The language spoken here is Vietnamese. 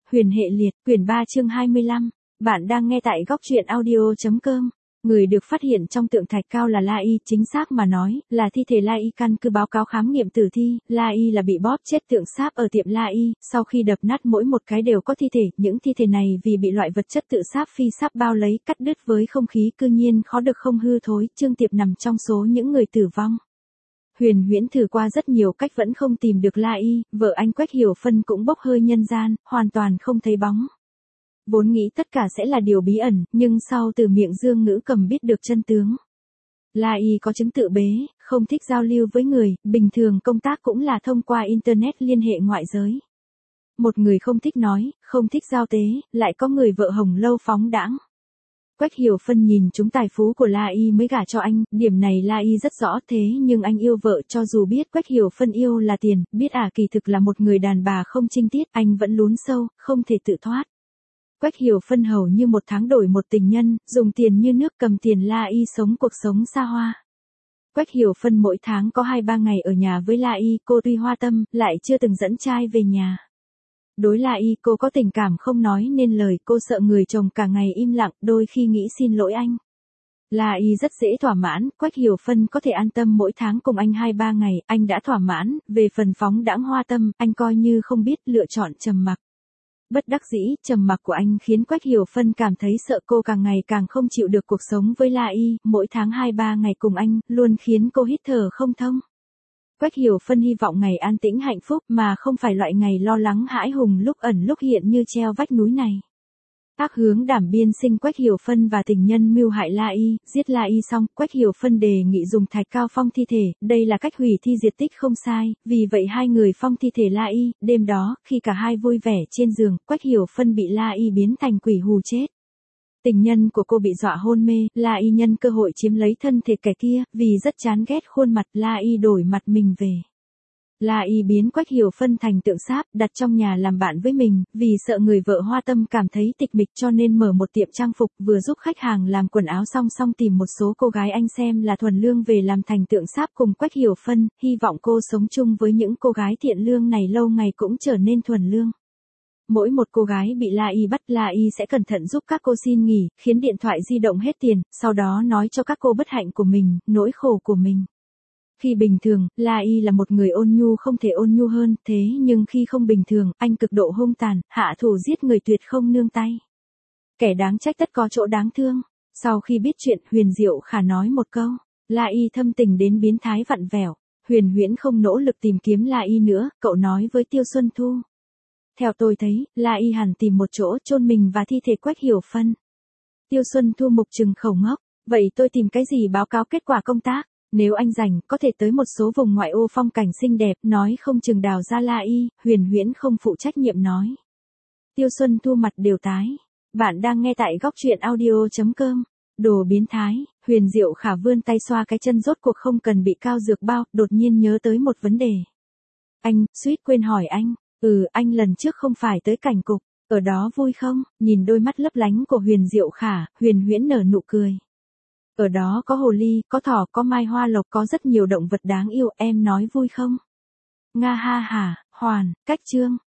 Huyền hệ liệt, quyển 3 chương 25. Bạn đang nghe tại góc truyện audio.com. Người được phát hiện trong tượng thạch cao là La Y, chính xác mà nói, là thi thể La Y. Căn cứ báo cáo khám nghiệm tử thi, La Y là bị bóp chết tượng sáp ở tiệm La Y, sau khi đập nát mỗi một cái đều có thi thể, những thi thể này vì bị loại vật chất tự sáp phi sáp bao lấy, cắt đứt với không khí cư nhiên khó được không hư thối. Trương Tiệp nằm trong số những người tử vong. Huyền Huyễn thử qua rất nhiều cách vẫn không tìm được La Y, vợ anh Quách Hiểu Phân cũng bốc hơi nhân gian, hoàn toàn không thấy bóng. Vốn nghĩ tất cả sẽ là điều bí ẩn, nhưng sau từ miệng Dương Ngữ Cầm biết được chân tướng. La Y có chứng tự bế, không thích giao lưu với người, bình thường công tác cũng là thông qua Internet liên hệ ngoại giới. Một người không thích nói, không thích giao tế, lại có người vợ hồng lâu phóng đãng. Quách Hiểu Phân nhìn chúng tài phú của La Y mới gả cho anh, điểm này La Y rất rõ, thế nhưng anh yêu vợ cho dù biết Quách Hiểu Phân yêu là tiền, biết kỳ thực là một người đàn bà không chinh tiết, anh vẫn lún sâu, không thể tự thoát. Quách Hiểu Phân hầu như một tháng đổi một tình nhân, dùng tiền như nước, cầm tiền La Y sống cuộc sống xa hoa. Quách Hiểu Phân mỗi tháng có 2-3 ngày ở nhà với La Y, cô tuy hoa tâm, lại chưa từng dẫn trai về nhà. Đối La Y cô có tình cảm không nói nên lời, cô sợ người chồng cả ngày im lặng, đôi khi nghĩ xin lỗi anh. La Y rất dễ thỏa mãn, Quách Hiểu Phân có thể an tâm mỗi tháng cùng anh 2-3 ngày, anh đã thỏa mãn, về phần phóng đãng hoa tâm, anh coi như không biết, lựa chọn trầm mặc. Bất đắc dĩ, trầm mặc của anh khiến Quách Hiểu Phân cảm thấy sợ, cô càng ngày càng không chịu được cuộc sống với La Y, mỗi tháng 2-3 ngày cùng anh, luôn khiến cô hít thở không thông. Quách Hiểu Phân hy vọng ngày an tĩnh hạnh phúc mà không phải loại ngày lo lắng hãi hùng lúc ẩn lúc hiện như treo vách núi này. Ác hướng đảm biên sinh Quách Hiểu Phân và tình nhân mưu hại La Y, giết La Y xong, Quách Hiểu Phân đề nghị dùng thạch cao phong thi thể, đây là cách hủy thi diệt tích không sai, vì vậy hai người phong thi thể La Y, đêm đó, khi cả hai vui vẻ trên giường, Quách Hiểu Phân bị La Y biến thành quỷ hù chết. Tình nhân của cô bị dọa hôn mê, La Y nhân cơ hội chiếm lấy thân thể kẻ kia, vì rất chán ghét khuôn mặt, La Y đổi mặt mình về. La Y biến Quách Hiểu Phân thành tượng sáp, đặt trong nhà làm bạn với mình, vì sợ người vợ hoa tâm cảm thấy tịch mịch cho nên mở một tiệm trang phục, vừa giúp khách hàng làm quần áo song tìm một số cô gái anh xem là thuần lương về làm thành tượng sáp cùng Quách Hiểu Phân, hy vọng cô sống chung với những cô gái thiện lương này lâu ngày cũng trở nên thuần lương. Mỗi một cô gái bị La Y bắt, La Y sẽ cẩn thận giúp các cô xin nghỉ, khiến điện thoại di động hết tiền, sau đó nói cho các cô bất hạnh của mình, nỗi khổ của mình. Khi bình thường, La Y là một người ôn nhu không thể ôn nhu hơn, thế nhưng khi không bình thường, anh cực độ hung tàn, hạ thủ giết người tuyệt không nương tay. Kẻ đáng trách tất có chỗ đáng thương. Sau khi biết chuyện, Huyền Diệu Khả nói một câu, La Y thâm tình đến biến thái vặn vẹo. Huyền Huyễn không nỗ lực tìm kiếm La Y nữa, cậu nói với Tiêu Xuân Thu. Theo tôi thấy, La Y hẳn tìm một chỗ chôn mình và thi thể Quách Hiểu Phân. Tiêu Xuân Thu mục trừng khẩu ngốc, vậy tôi tìm cái gì báo cáo kết quả công tác? Nếu anh rảnh, có thể tới một số vùng ngoại ô phong cảnh xinh đẹp, nói không chừng đào ra La Y, Huyền Huyễn không phụ trách nhiệm nói. Tiêu Xuân Thu mặt đều tái. Bạn đang nghe tại góc truyện audio.com. Đồ biến thái, Huyền Diệu Khả vươn tay xoa cái chân rốt cuộc không cần bị cao dược bao, đột nhiên nhớ tới một vấn đề. Anh, suýt quên hỏi anh, anh lần trước không phải tới cảnh cục, ở đó vui không? Nhìn đôi mắt lấp lánh của Huyền Diệu Khả, Huyền Huyễn nở nụ cười. Ở đó có hồ ly, có thỏ, có mai hoa lộc, có rất nhiều động vật đáng yêu, em nói vui không? Nga ha hả, hoàn, cách chương.